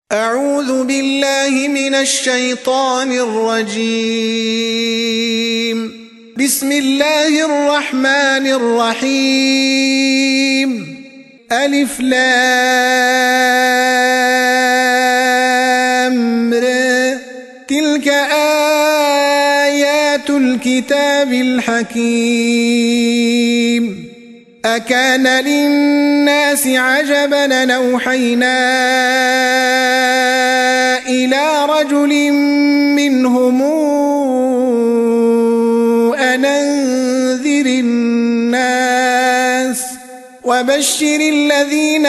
أعوذ بالله من الشيطان الرجيم. بسم الله الرحمن الرحيم. ألف لام ر. تلك آيات الكتاب الحكيم. أكان للناس عجبا أن أوحينا إلى رجل منهم أن أنذر الناس وبشر الذين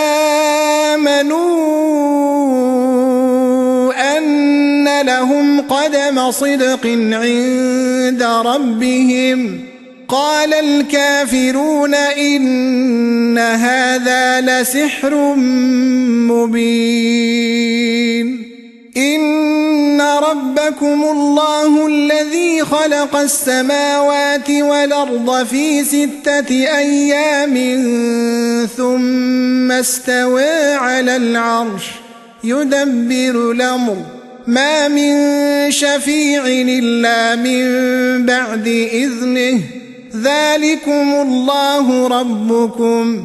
آمنوا أن لهم قدم صدق عند ربهم. قال الكافرون إن هذا لسحر مبين. إن ربكم الله الذي خلق السماوات والأرض في 6 أيام ثم استوى على العرش يدبر الأمر ما من شفيع إلا من بعد إذنه. ذلكم الله ربكم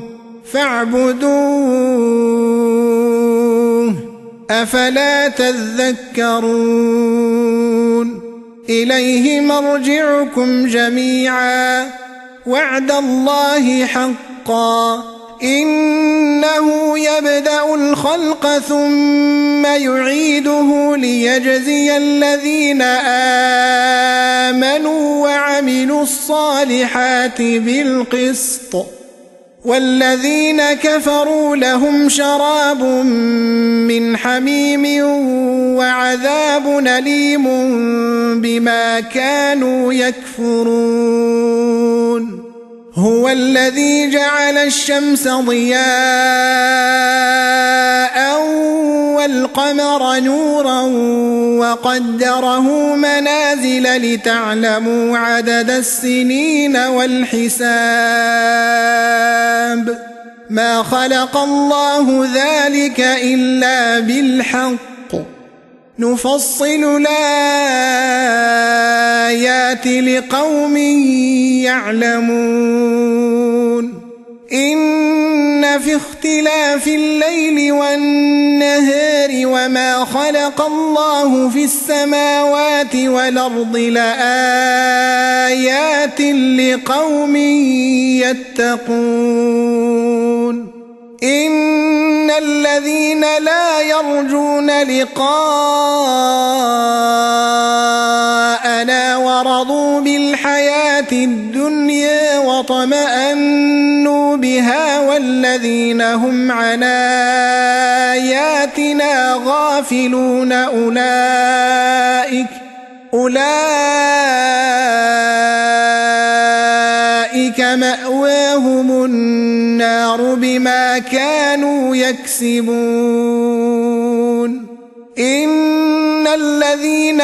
فاعبدوه أفلا تذكرون. إليه مرجعكم جميعا وعد الله حقا إنه يبدأ الخلق ثم يعيده ليجزي الذين آمنوا وعملوا الصالحات بالقسط والذين كفروا لهم شراب من حميم وعذاب أليم بما كانوا يكفرون. هو الذي جعل الشمس ضياء والقمر نورا وقدره منازل لتعلموا عدد السنين والحساب. ما خلق الله ذلك إلا بالحق نفصل الآيات لقوم يعلمون. إن في اختلاف الليل والنهار وما خلق الله في السماوات والأرض لآيات لقوم يتقون. إن الذين لا يرجون لقاءنا ورضوا بالحياة الدنيا واطمأنوا بها والذين هم عن آياتنا غافلون أولئك مأواهم النار بما كانوا يكسبون. إن الذين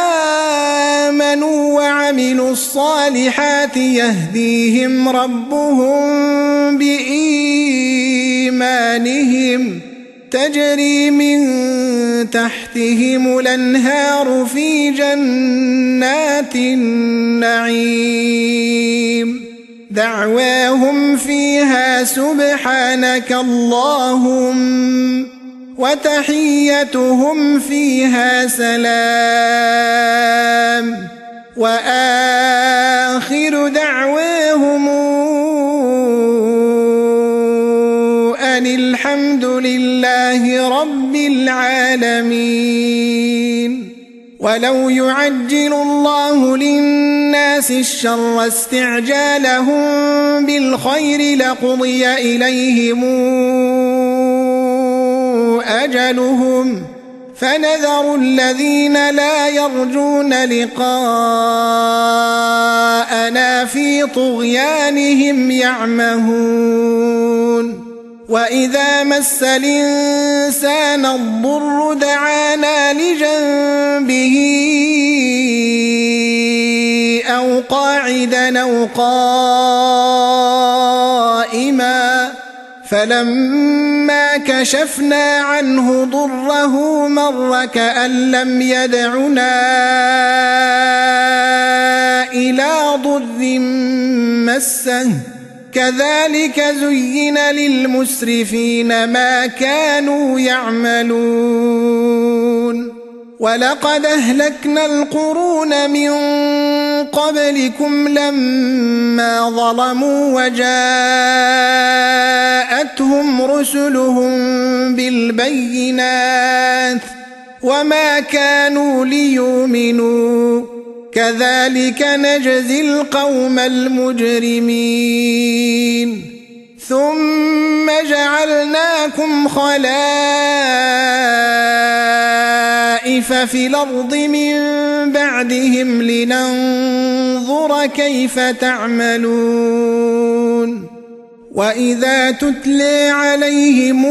آمنوا وعملوا الصالحات يهديهم ربهم بإيمانهم تجري من تحتهم الأنهار في جنات النعيم. دعواهم فيها سبحانك اللهم وتحيتهم فيها سلام وآخر دعواهم أن الحمد لله رب العالمين. ولو يعجل الله للناس الشر استعجالهم بالخير لقضي إليهم أجلهم فنذر الذين لا يرجون لقاءنا في طغيانهم يعمهون. وإذا مس الإنسان الضر دعانا لجنبه أو قاعدا أو قائما فلما كشفنا عنه ضره مر كأن لم يدعنا إلى ضر مسه كذلك زين للمسرفين ما كانوا يعملون ولقد أهلكنا القرون من قبلكم لما ظلموا وجاءتهم رسلهم بالبينات وما كانوا ليؤمنوا كذلك نجزي القوم المجرمين ثم جعلناكم خلائف في الأرض من بعدهم لننظر كيف تعملون وإذا تتلى عليهم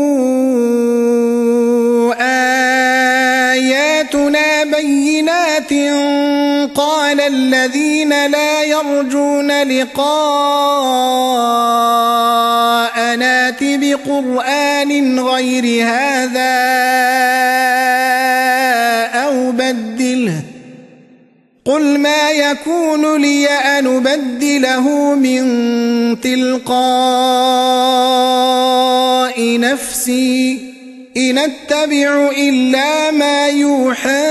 آياتنا بينات قال الذين لا يرجون لقاءنا ائت بقرآن غير هذا أو بدله قل ما يكون لي أن أبدله من تلقاء نفسي إن أتبع إلا ما يوحى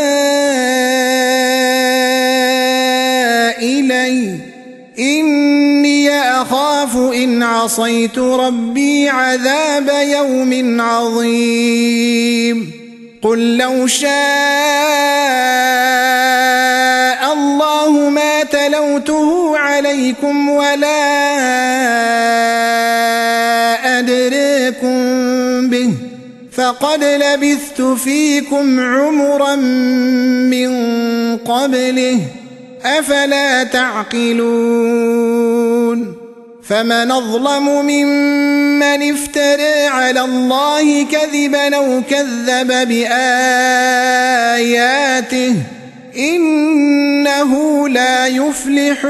إلي إني أخاف إن عصيت ربي عذاب يوم عظيم قل لو شاء الله ما تلوته عليكم ولا أدريكم به فقد لبثت فيكم عمرا من قبله أفلا تعقلون فمن أظلم ممن افترى على الله كذبا أو كذب بآياته إنه لا يفلح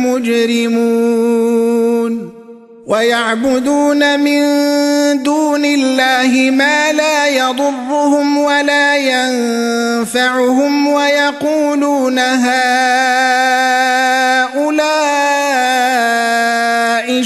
المجرمون ويعبدون من دون الله ما لا يضرهم ولا ينفعهم ويقولون هؤلاء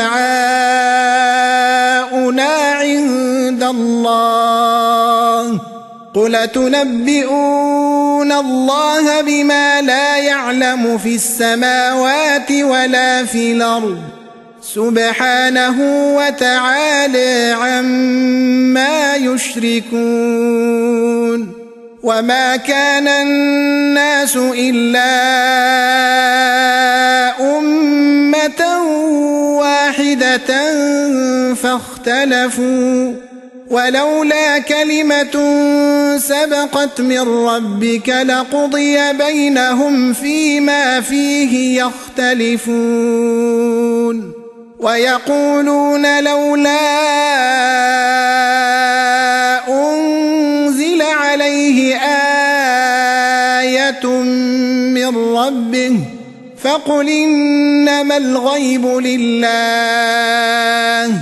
شفعاؤنا عند الله قل تنبئون الله بما لا يعلم في السماوات ولا في الأرض سبحانه وتعالى عما يشركون وما كان الناس إلا أمة واحدة فاختلفوا ولولا كلمة سبقت من ربك لقضي بينهم فيما فيه يختلفون ويقولون لولا أنزل عليه آية من ربه فقل إنما الغيب لله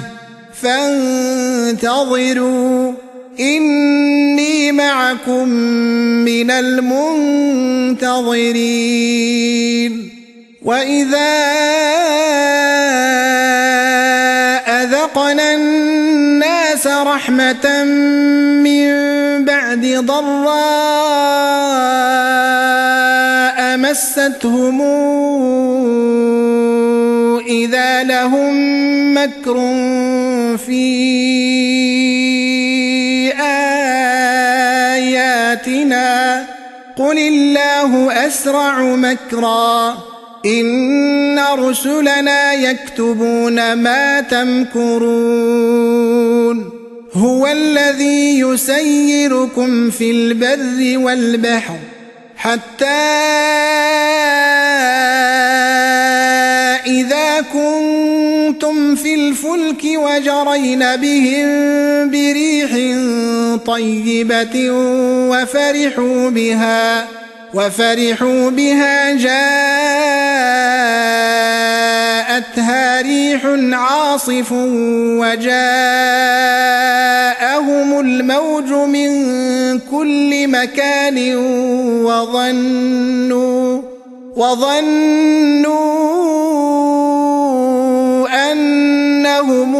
فانتظروا إني معكم من المنتظرين وإذا أذقنا الناس رحمة من بعد ضراء مستهم إذا لهم مكر في آياتنا قل الله أسرع مكرا إن رسلنا يكتبون ما تمكرون هو الذي يسيركم في البر والبحر حتى إذا كنتم في الفلك وجرين بهم بريح طيبة وفرحوا بها جاءتها ريح عاصف وجاءهم الموج من كل مكان وظنوا أنهم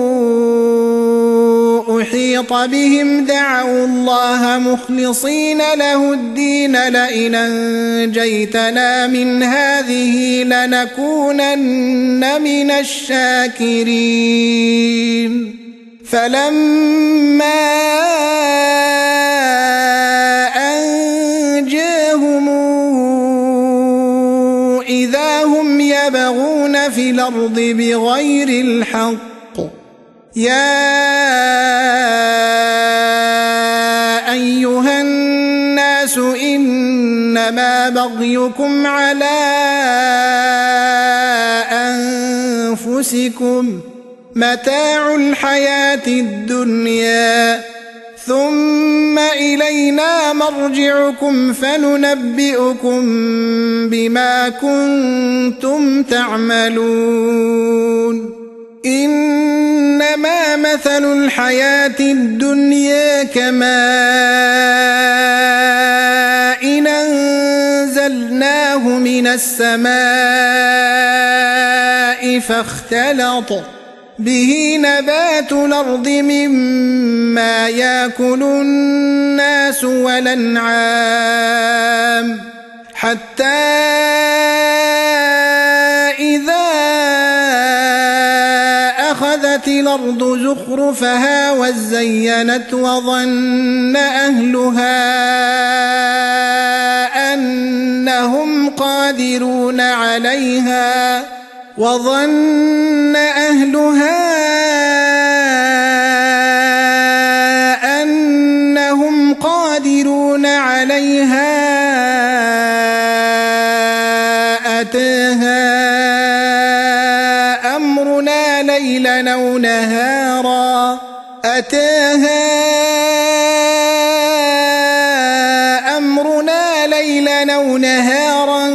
أحيط بهم دعوا الله مخلصين له الدين لئن أنجيتنا من هذه لنكونن من الشاكرين فلما أنجاهم إذا هم يبغون في الأرض بغير الحق يا أيها الناس إنما بغيكم على أنفسكم متاع الحياة الدنيا ثم إلينا مرجعكم فننبئكم بما كنتم تعملون إنما مثل الحياة الدنيا كماء إن أنزلناه من السماء فاختلط به نبات الأرض مما يأكل الناس والأنعام حتى إذا أخذت الأرض زخرفها وزينت وظن أهلها أنهم قادرون عليها أتاها أمرنا ليلا أو نهارا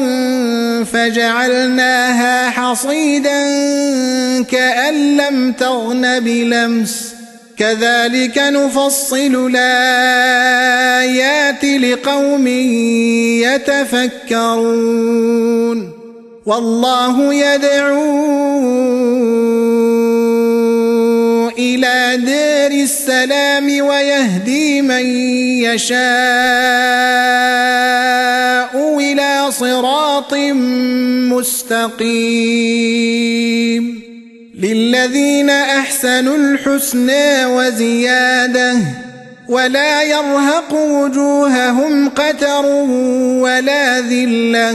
فجعلناها حصيدا كأن لم تغن بلمس كذلك نفصل الآيات لقوم يتفكرون والله يدعو إلى دار السلام ويهدي من يشاء إلى صراط مستقيم للذين أحسنوا الحسنى وزيادة ولا يرهق وجوههم قتر ولا ذلة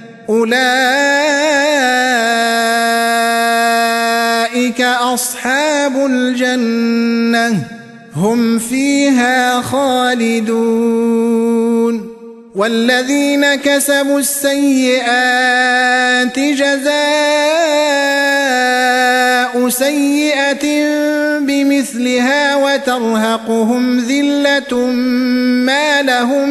أولئك أصحاب الجنة هم فيها خالدون والذين كسبوا السيئات جزاء سيئة بمثلها وترهقهم ذلة ما لهم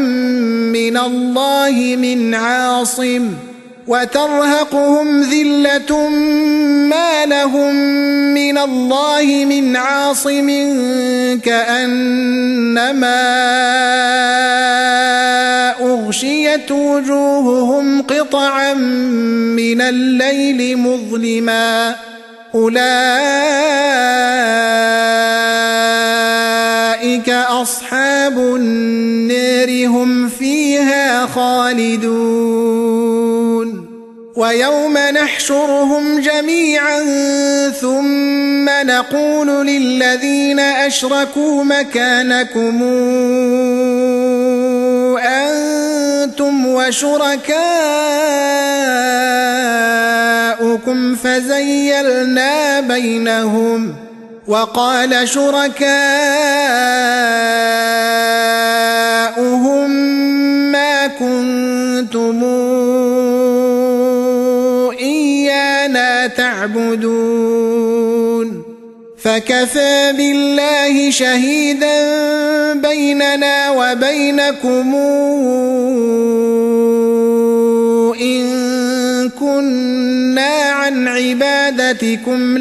من الله من عاصم كأنما أغشيت وجوههم قطعا من الليل مظلما أولئك أصحاب النار هم فيها خالدون ويوم نحشرهم جميعا ثم نقول للذين أشركوا مكانكم أنتم وشركاؤكم فزيلنا بينهم وقال شركاؤهم ما كنتم إيانا تعبدون فكفى بالله شهيدا بيننا وبينكم إن كنا عن عبادتكم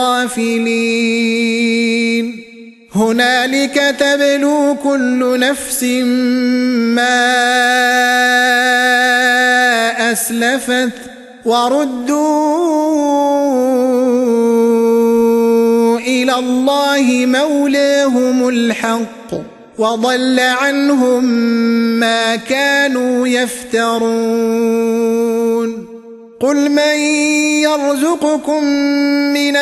لغافلين هنالك تبلو كل نفس ما أسلفت وردوا إلى الله مولاهم الحق وضل عنهم ما كانوا يفترون قل من يرزقكم من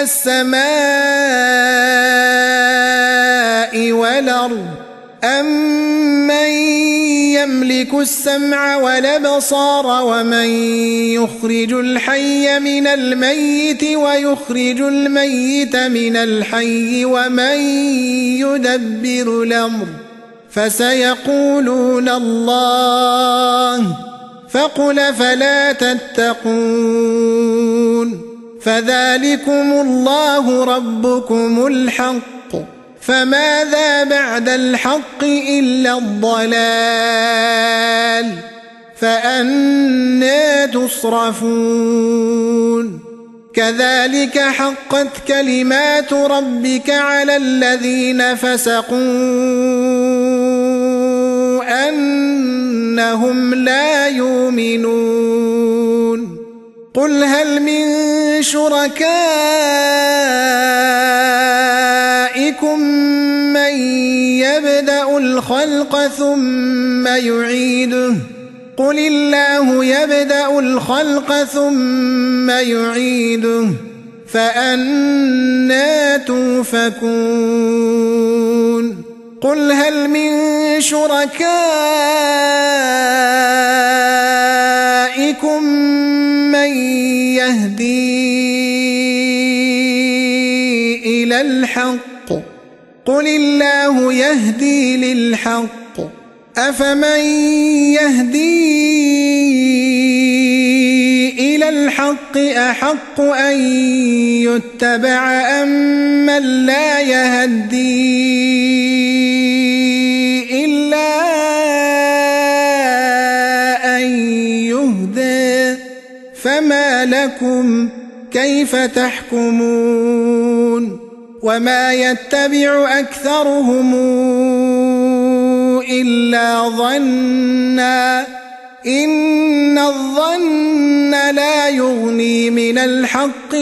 السماء والأرض أمن يملك السمع والأبصار ومن يخرج الحي من الميت ويخرج الميت من الحي ومن يدبر الأمر فسيقولون الله فقل فلا تتقون فذلكم الله ربكم الحق فماذا بعد الحق إلا الضلال فأنى تصرفون كذلك حقت كلمات ربك على الذين فسقوا أنهم لا يؤمنون قل هل من شركائكم من يبدأ الخلق ثم يعيده قل الله يبدأ الخلق ثم يعيده فأنى توفكون قل هل من شركائكم من يهدي إلى الحق قل الله يهدي للحق أفمن يهدي إلى الحق أحق أن يتبع أم من لا يهدي إلا أن يهدى فما لكم كيف تحكمون وما يتبع أكثرهم إلا ظنا إن الظن لا يغني من الحق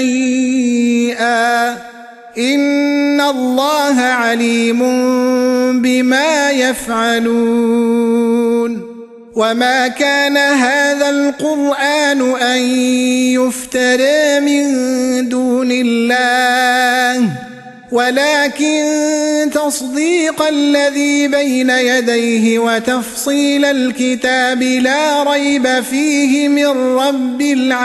شيئا إن الله عليم بما يفعلون وما كان هذا القرآن أن يفترى من دون الله ولكن تصديق الذي بين يديه وتفصيل الكتاب لا ريب فيه من رب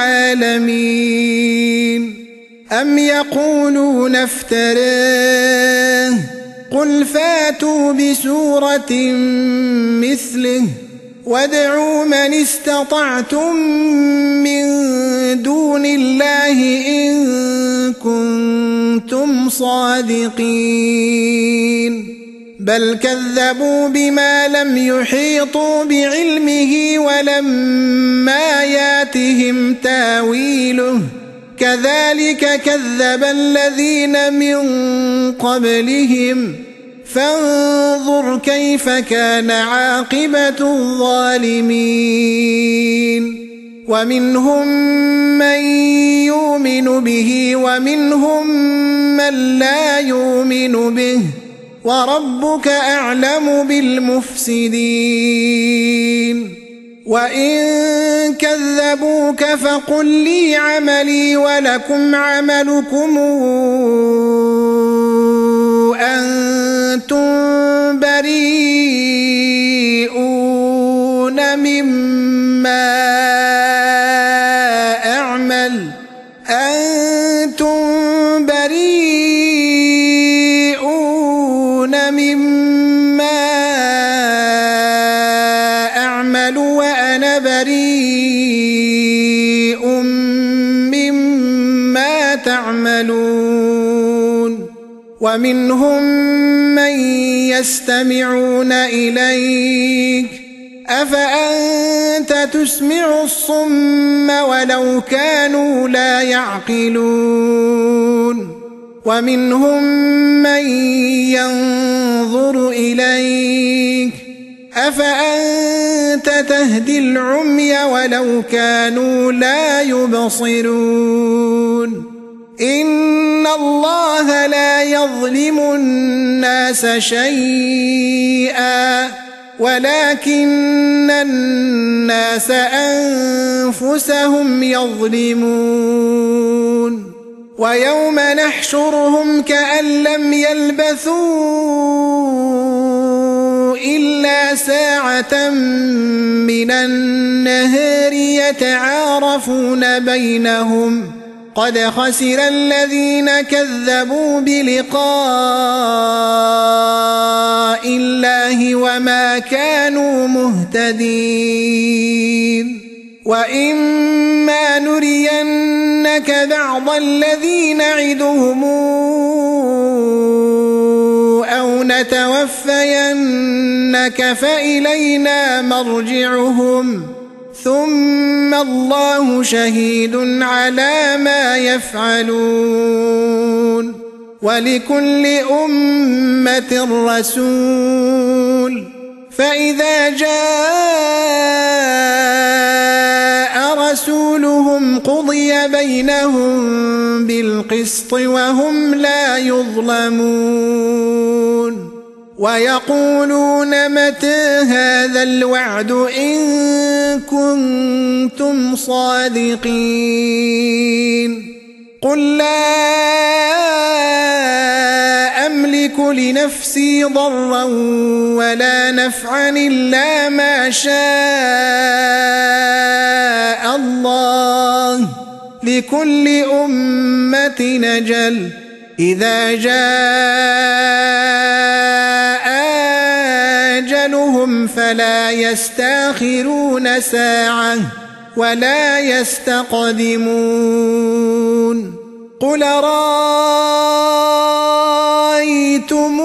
العالمين أم يقولون افتراه قل فاتوا بسورة مثله وادعوا من استطعتم من دون الله إن كنتم صادقين بل كذبوا بما لم يحيطوا بعلمه ولما ياتهم تاويله كذلك كذب الذين من قبلهم فانظر كيف كان عاقبة الظالمين ومنهم من يؤمن به ومنهم من لا يؤمن به وربك أعلم بالمفسدين وإن كذبوك فقل لي عملي ولكم عملكم أنتم بريئون مما أعمل وأنا بريء مما تعملون ومنهم من يستمعون إليك أفأنت تسمع الصم ولو كانوا لا يعقلون ومنهم من ينظر إليك أفأنت تهدي العمي ولو كانوا لا يبصرون إن الله لا يظلم الناس شيئا ولكن الناس أنفسهم يظلمون ويوم نحشرهم كأن لم يلبثوا إلا ساعة من النهار يتعارفون بينهم قد خسر الذين كذبوا بلقاء الله وما كانوا مهتدين وإما نرينك بعض الذي نعدهم أو نتوفينك فإلينا مرجعهم ثم الله شهيد على ما يفعلون ولكل أمة رسول فإذا جاء رسولهم قضي بينهم بالقسط وهم لا يظلمون ويقولون متى هذا الوعد إن كنتم صادقين قل لا أملك لنفسي ضرا ولا نفعا إلا ما شاء الله لكل أمة أجل إذا جاء أجلهم فلا يستأخرون ساعة ولا يستقدمون قل رأيتم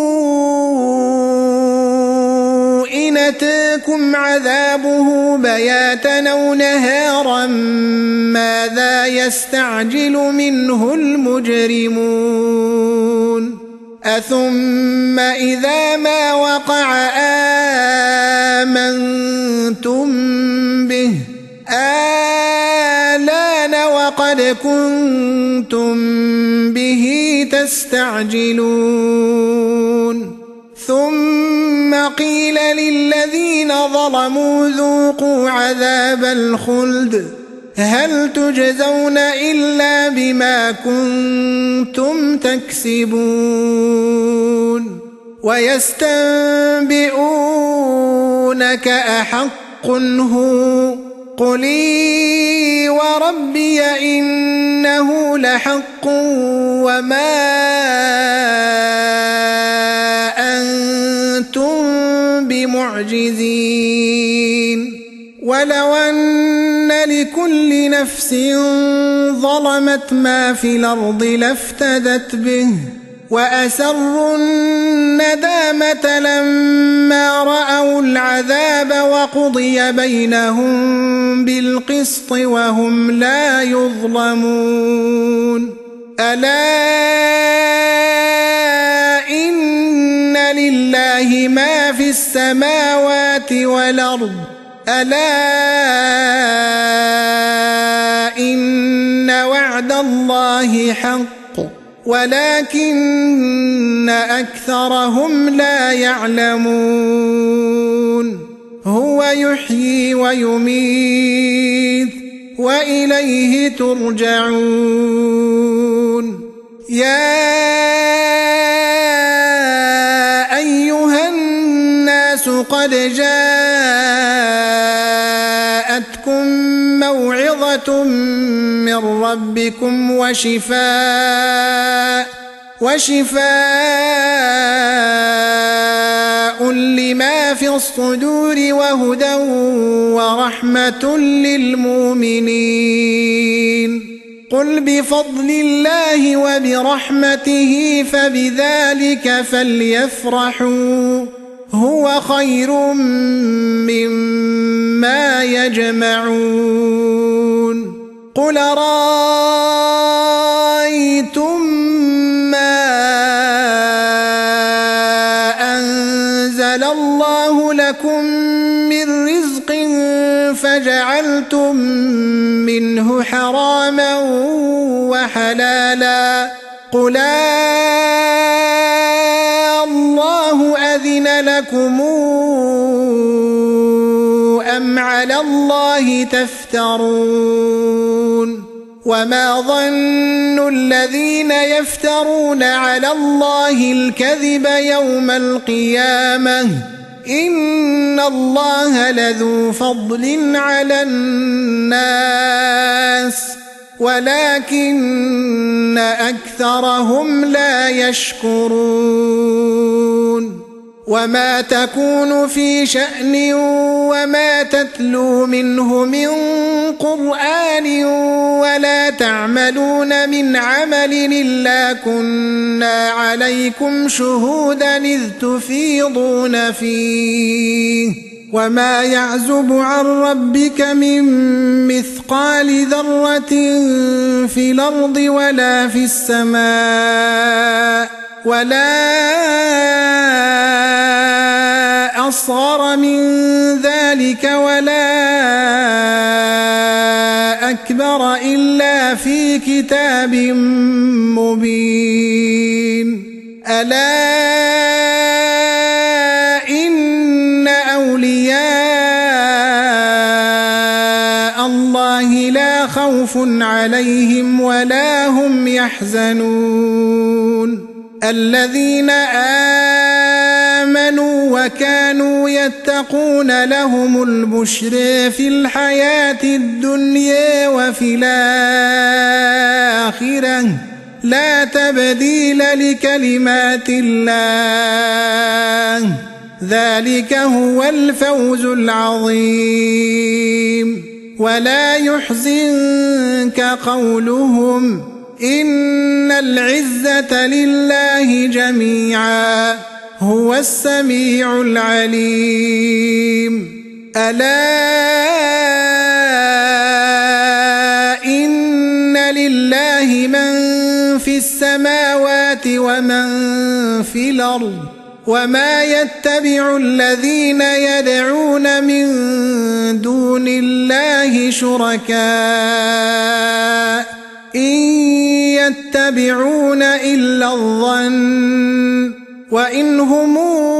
إن أتاكم عذابه بياتا أو نهارا ماذا يستعجل منه المجرمون أثم إذا ما وقع آمنتم به آلان وقد كنتم به تستعجلون ثم قيل للذين ظلموا ذوقوا عذاب الخلد هل تجزون إلا بما كنتم تكسبون ويستنبئونك أحق هو قل إي وربي إنه لحق وما أنتم بمعجزين ولو أن لكل نفس ظلمت ما في الأرض لافتدت به وأسروا الندامة لما رأوا العذاب وقضي بينهم بالقسط وهم لا يظلمون ألا إن لله ما في السماوات والأرض ألا إن وعد الله حق ولكن أكثرهم لا يعلمون هو يحيي ويميت وإليه ترجعون يا أيها الناس قد جاءتكم موعظة من ربكم وشفاء لما في الصدور وهدى ورحمة للمؤمنين قل بفضل الله وبرحمته فبذلك فليفرحوا هو خير مما يجمعون قل رأيتم ما أنزل الله لكم من رزق فجعلتم منه حراما وحلالا قل الله أذن لكم أم على الله تفترون وما ظن الذين يفترون على الله الكذب يوم القيامة إن الله لذو فضل على الناس ولكن أكثرهم لا يشكرون وما تكون في شأن وما تتلو منه من قرآن ولا تعملون من عمل إلا كنا عليكم شهودا إذ تفيضون فيه وما يعزب عن ربك من مثقال ذرة في الأرض ولا في السماء ولا أصغر من ذلك ولا أكبر إلا في كتاب مبين ألا إن أولياء الله لا خوف عليهم ولا هم يحزنون الذين آمنوا وكانوا يتقون لهم البشر في الحياة الدنيا وفي الآخرة لا تبديل لكلمات الله ذلك هو الفوز العظيم ولا يحزنك قولهم إن العزة لله جميعا هو السميع العليم ألا إن لله من في السماوات ومن في الأرض وما يتبع الذين يدعون من دون الله شركاء إن يتبعون إلا الظن وإن هم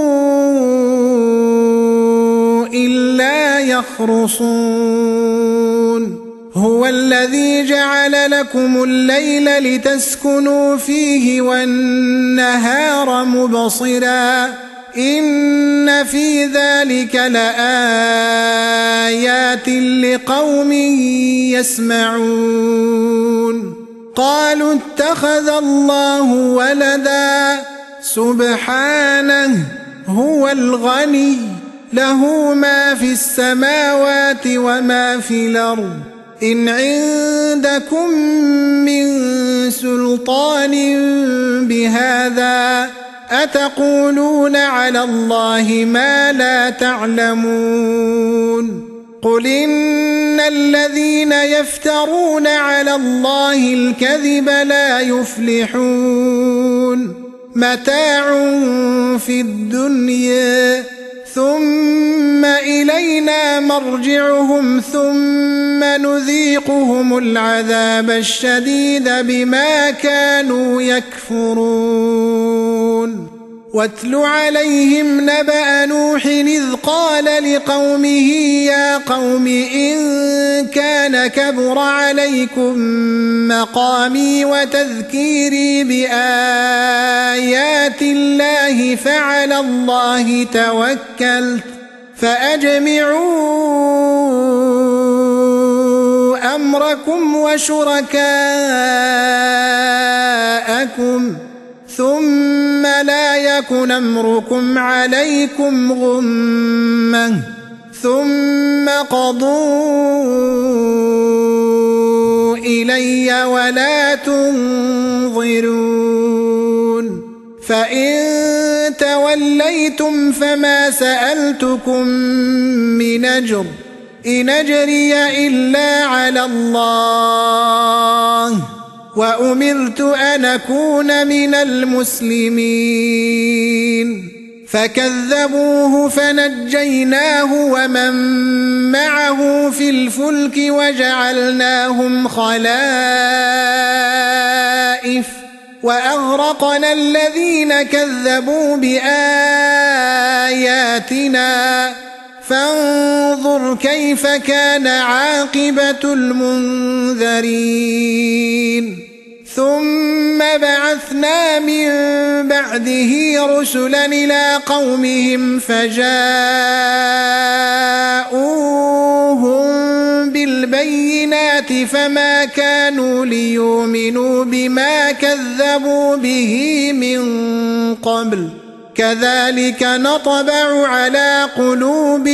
إلا يخرصون هو الذي جعل لكم الليل لتسكنوا فيه والنهار مبصرا إن في ذلك لآيات لقوم يسمعون قالوا اتخذ الله ولدا سبحانه هو الغني له ما في السماوات وما في الأرض إن عندكم من سلطان بهذا أتقولون على الله ما لا تعلمون قل إن الذين يفترون على الله الكذب لا يفلحون متاع في الدنيا ثم إلينا مرجعهم ثم نذيقهم العذاب الشديد بما كانوا يكفرون واتل عليهم نبأ نوح إذ قال لقومه يا قوم إن كان كبر عليكم مقامي وتذكيري بآيات الله فعلى الله توكلت فأجمعوا أمركم وشركاءكم ثم لا يكن أمركم عليكم غمة ثم قضوا إلي ولا تنظرون فإن توليتم فما سألتكم من أجر إن أجري إلا على الله وأمرت أن أكون من المسلمين فكذبوه فنجيناه ومن معه في الفلك وجعلناهم خلائف وأغرقنا الذين كذبوا بآياتنا فانظر كيف كان عاقبة المنذرين ثم بعثنا من بعده رسلا إلى قومهم فجاءوهم بالبينات فما كانوا ليؤمنوا بما كذبوا به من قبل كذلك نطبع على قلوب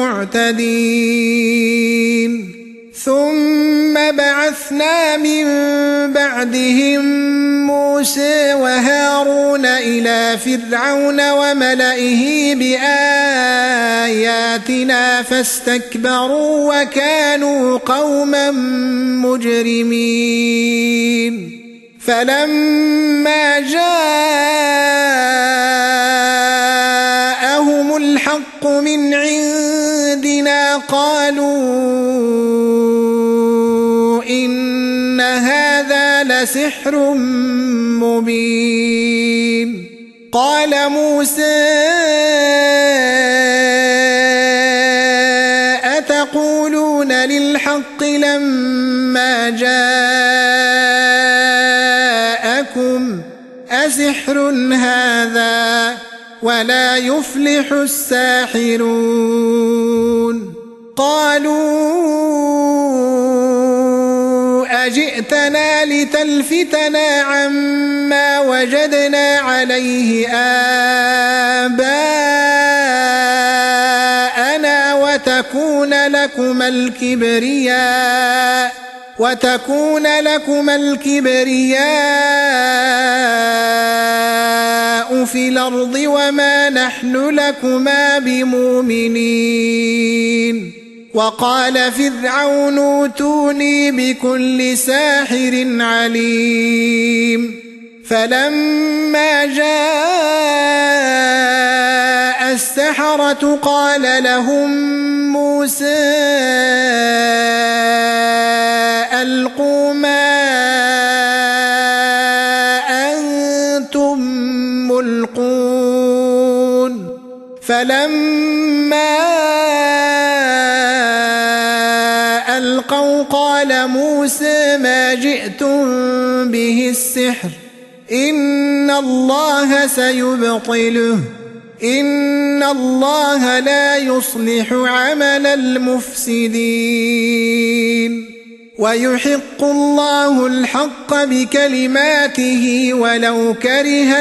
المعتدين ثم بعثنا من بعدهم موسى وهارون إلى فرعون وملئه بآياتنا فاستكبروا وكانوا قوما مجرمين فلما جاءهم الحق من عندنا قالوا إن هذا لسحر مبين قال موسى أتقولون للحق لما جاءكم أسحر هذا ولا يفلح الساحرون قالوا أجئتنا لتلفتنا عما وجدنا عليه آباءنا وتكون لكما الكبرياء في الأرض وما نحن لكما بمؤمنين وقال فرعون ائتوني بكل ساحر عليم فلما جاء السحرة قال لهم موسى ألقوا ما أنتم ملقون فلما ألقوا قال موسى ما جئتم به السحر إن الله سيبطله إن الله لا يصلح عمل المفسدين ويحق الله الحق بكلماته ولو كره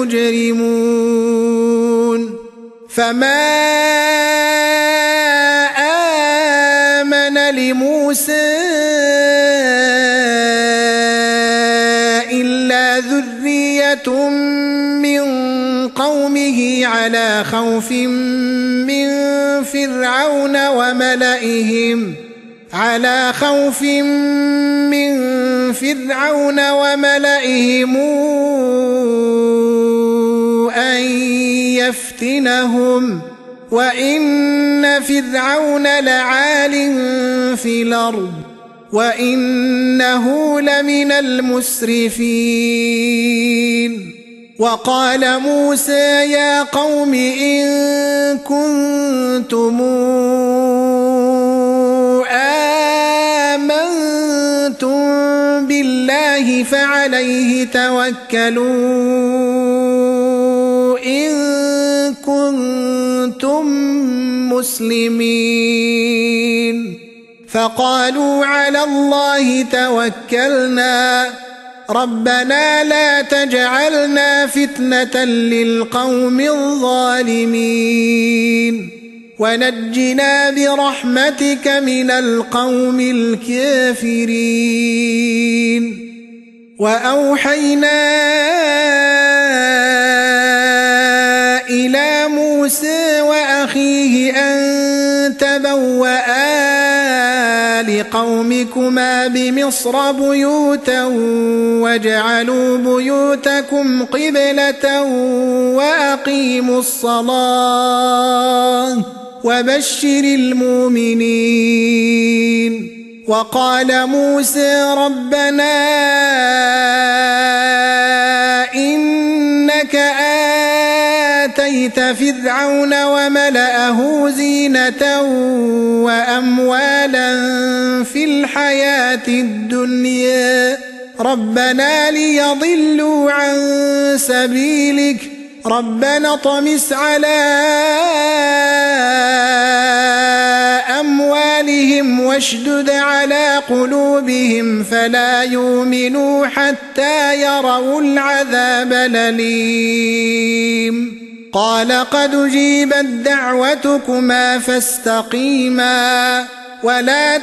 المجرمون فما آمن لموسى إلا ذرية من قومه على خوف من فرعون وملئهم أن يفتنهم وإن فرعون لعال في الأرض وإنه لمن المسرفين وقال موسى يا قوم إن كنتم آمنتم بالله فعليه توكلوا إن كنتم مسلمين فقالوا على الله توكلنا ربنا لا تجعلنا فتنة للقوم الظالمين ونجنا برحمتك من القوم الكافرين وأوحينا إلى موسى وأخيه أن تبوأ لقومكما بمصر بيوتا واجعلوا بيوتكم قبلة وأقيموا الصلاة وبشر المؤمنين. وقال موسى ربنا إنك آتيت فرعون وملأه زينة وأموالا في الحياة الدنيا ربنا ليضلوا عن سبيلك ربنا اطمس على أموالهم واشدد على قلوبهم فلا يؤمنوا حتى يروا العذاب الأليم. قال قد أجيبت دعوتكما فاستقيما ولا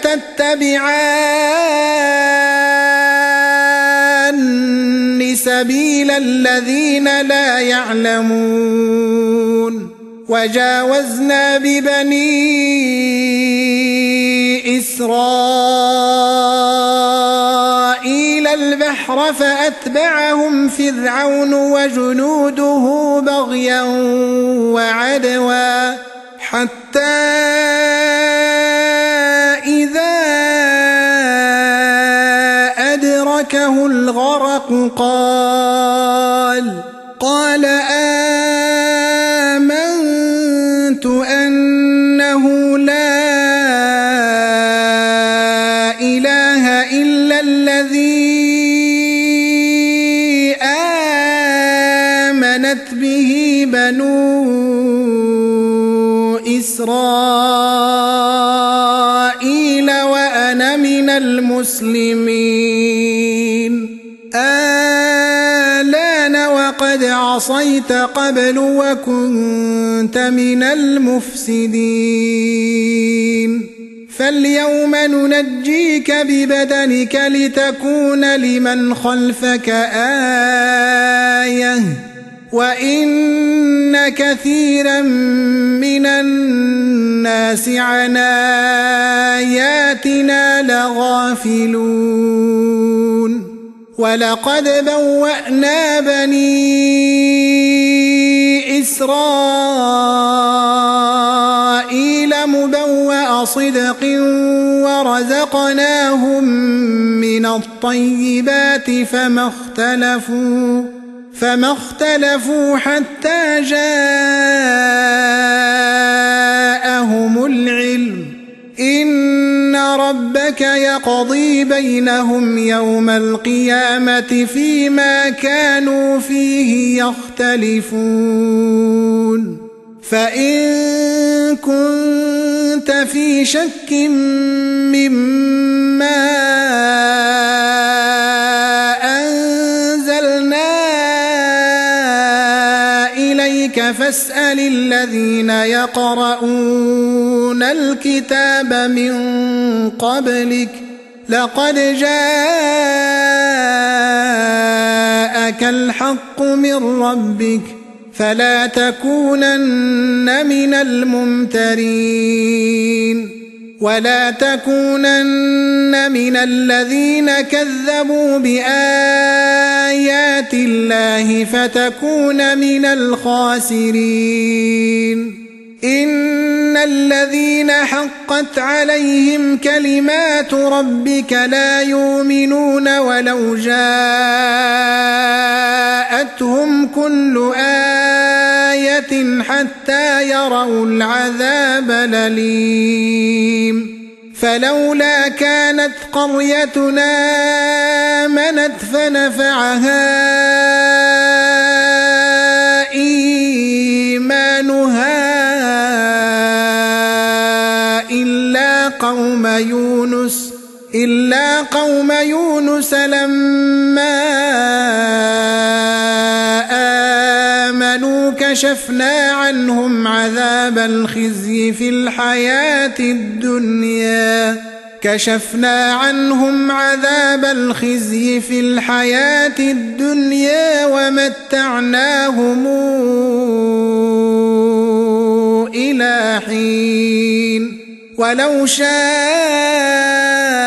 تتبعان سبيل الذين لا يعلمون. وجاوزنا ببني إسرائيل البحر فأتبعهم فرعون وجنوده بغيا وعدوا حتى إذا أدركه الغرق قال آمنت أنه لا إله إلا الذي آمنت به بنو إسرائيل وأنا من المسلمين. آلان وقد عصيت قبل وكنت من المفسدين فاليوم ننجيك ببدنك لتكون لمن خلفك آية وإن كثيرا من الناس عن آياتنا لغافلون. ولقد بوأنا بني إسرائيل مبوأ صدق ورزقناهم من الطيبات فما اختلفوا حتى جاءهم العلم إن ربك يقضي بينهم يوم القيامة فيما كانوا فيه يختلفون. فإن كنت في شك مما أنزلنا إليك فاسأل الذين يقرؤون الكتاب من قبلك لقد جاءك الحق من ربك فلا تكونن من الممترين ولا تكونن من الذين كذبوا بآيات الله فتكون من الخاسرين. إن الذين حقت عليهم كلمات ربك لا يؤمنون ولو جاءتهم كل آية حتى يروا العذاب الأليم. فلولا كانت قريتنا آمنت فنفعها إيمانها إلا قوم يونس لما آمنوا كشفنا عنهم عذاب الخزي في الحياة الدنيا ومتعناهم إلى حين ولو شاء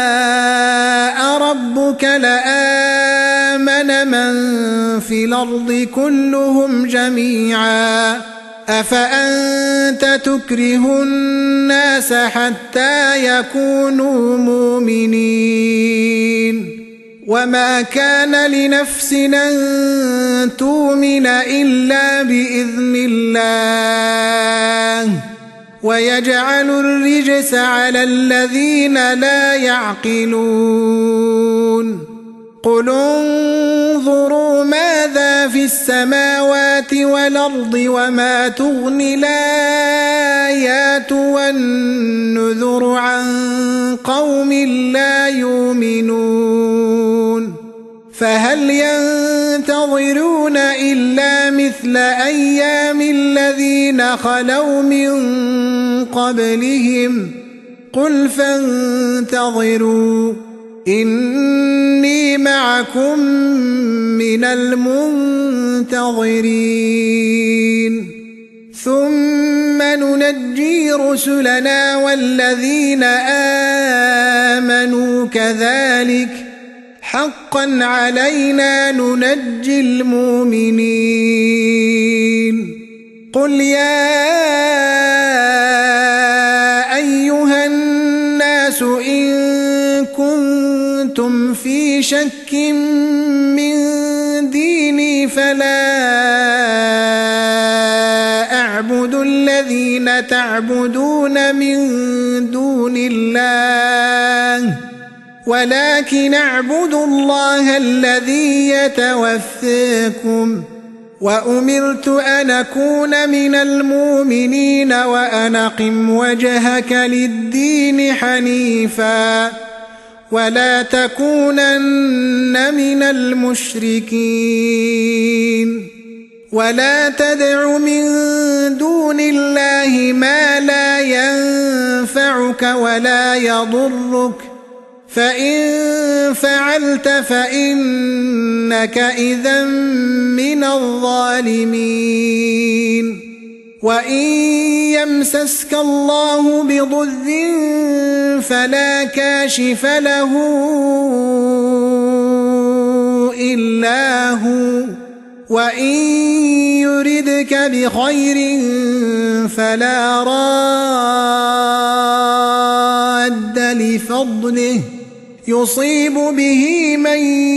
في الأرض كلهم جميعا أفأنت تكره الناس حتى يكونوا مؤمنين وما كان لنفس أن تؤمن إلا بإذن الله ويجعل الرجس على الذين لا يعقلون قل انظروا ماذا في السماوات والأرض وما تغني الآيات والنذر عن قوم لا يؤمنون فهل ينتظرون إلا مثل أيام الذين خلوا من قبلهم قل فانتظروا إني معكم من المنتظرين ثم ننجي رسلنا والذين آمنوا كذلك حقا علينا ننجي المؤمنين قل يا أيها الناس إن كنتم في شك من ديني فلا أعبد الذين تعبدون من دون الله ولكن أعبد الله الذي يتوفاكم وأمرت أن أكون من المؤمنين وأن أقم وجهك للدين حنيفا ولا تكونن من المشركين ولا تدع من دون الله ما لا ينفعك ولا يضرك فإن فعلت فإنك إذا من الظالمين وإن يمسسك الله بضر فلا كاشف له إلا هو وإن يردك بخير فلا راد لفضله يصيب به من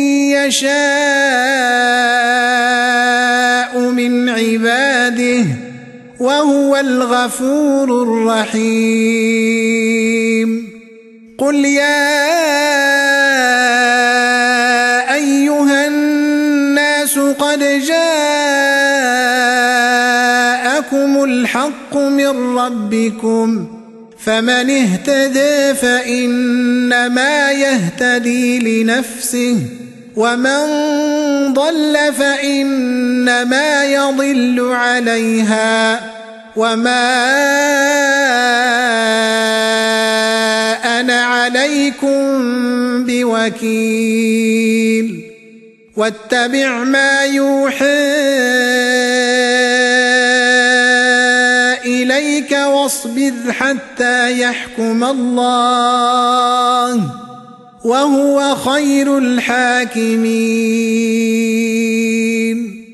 يشاء من عباده وهو الغفور الرحيم قل يا أيها الناس قد جاءكم الحق من ربكم فمن اهتدى فإنما يهتدي لنفسه ومن ضل فإنما يضل عليها وما أنا عليكم بوكيل واتبع ما يوحى إليك واصبر حتى يحكم الله وهو خير الحاكمين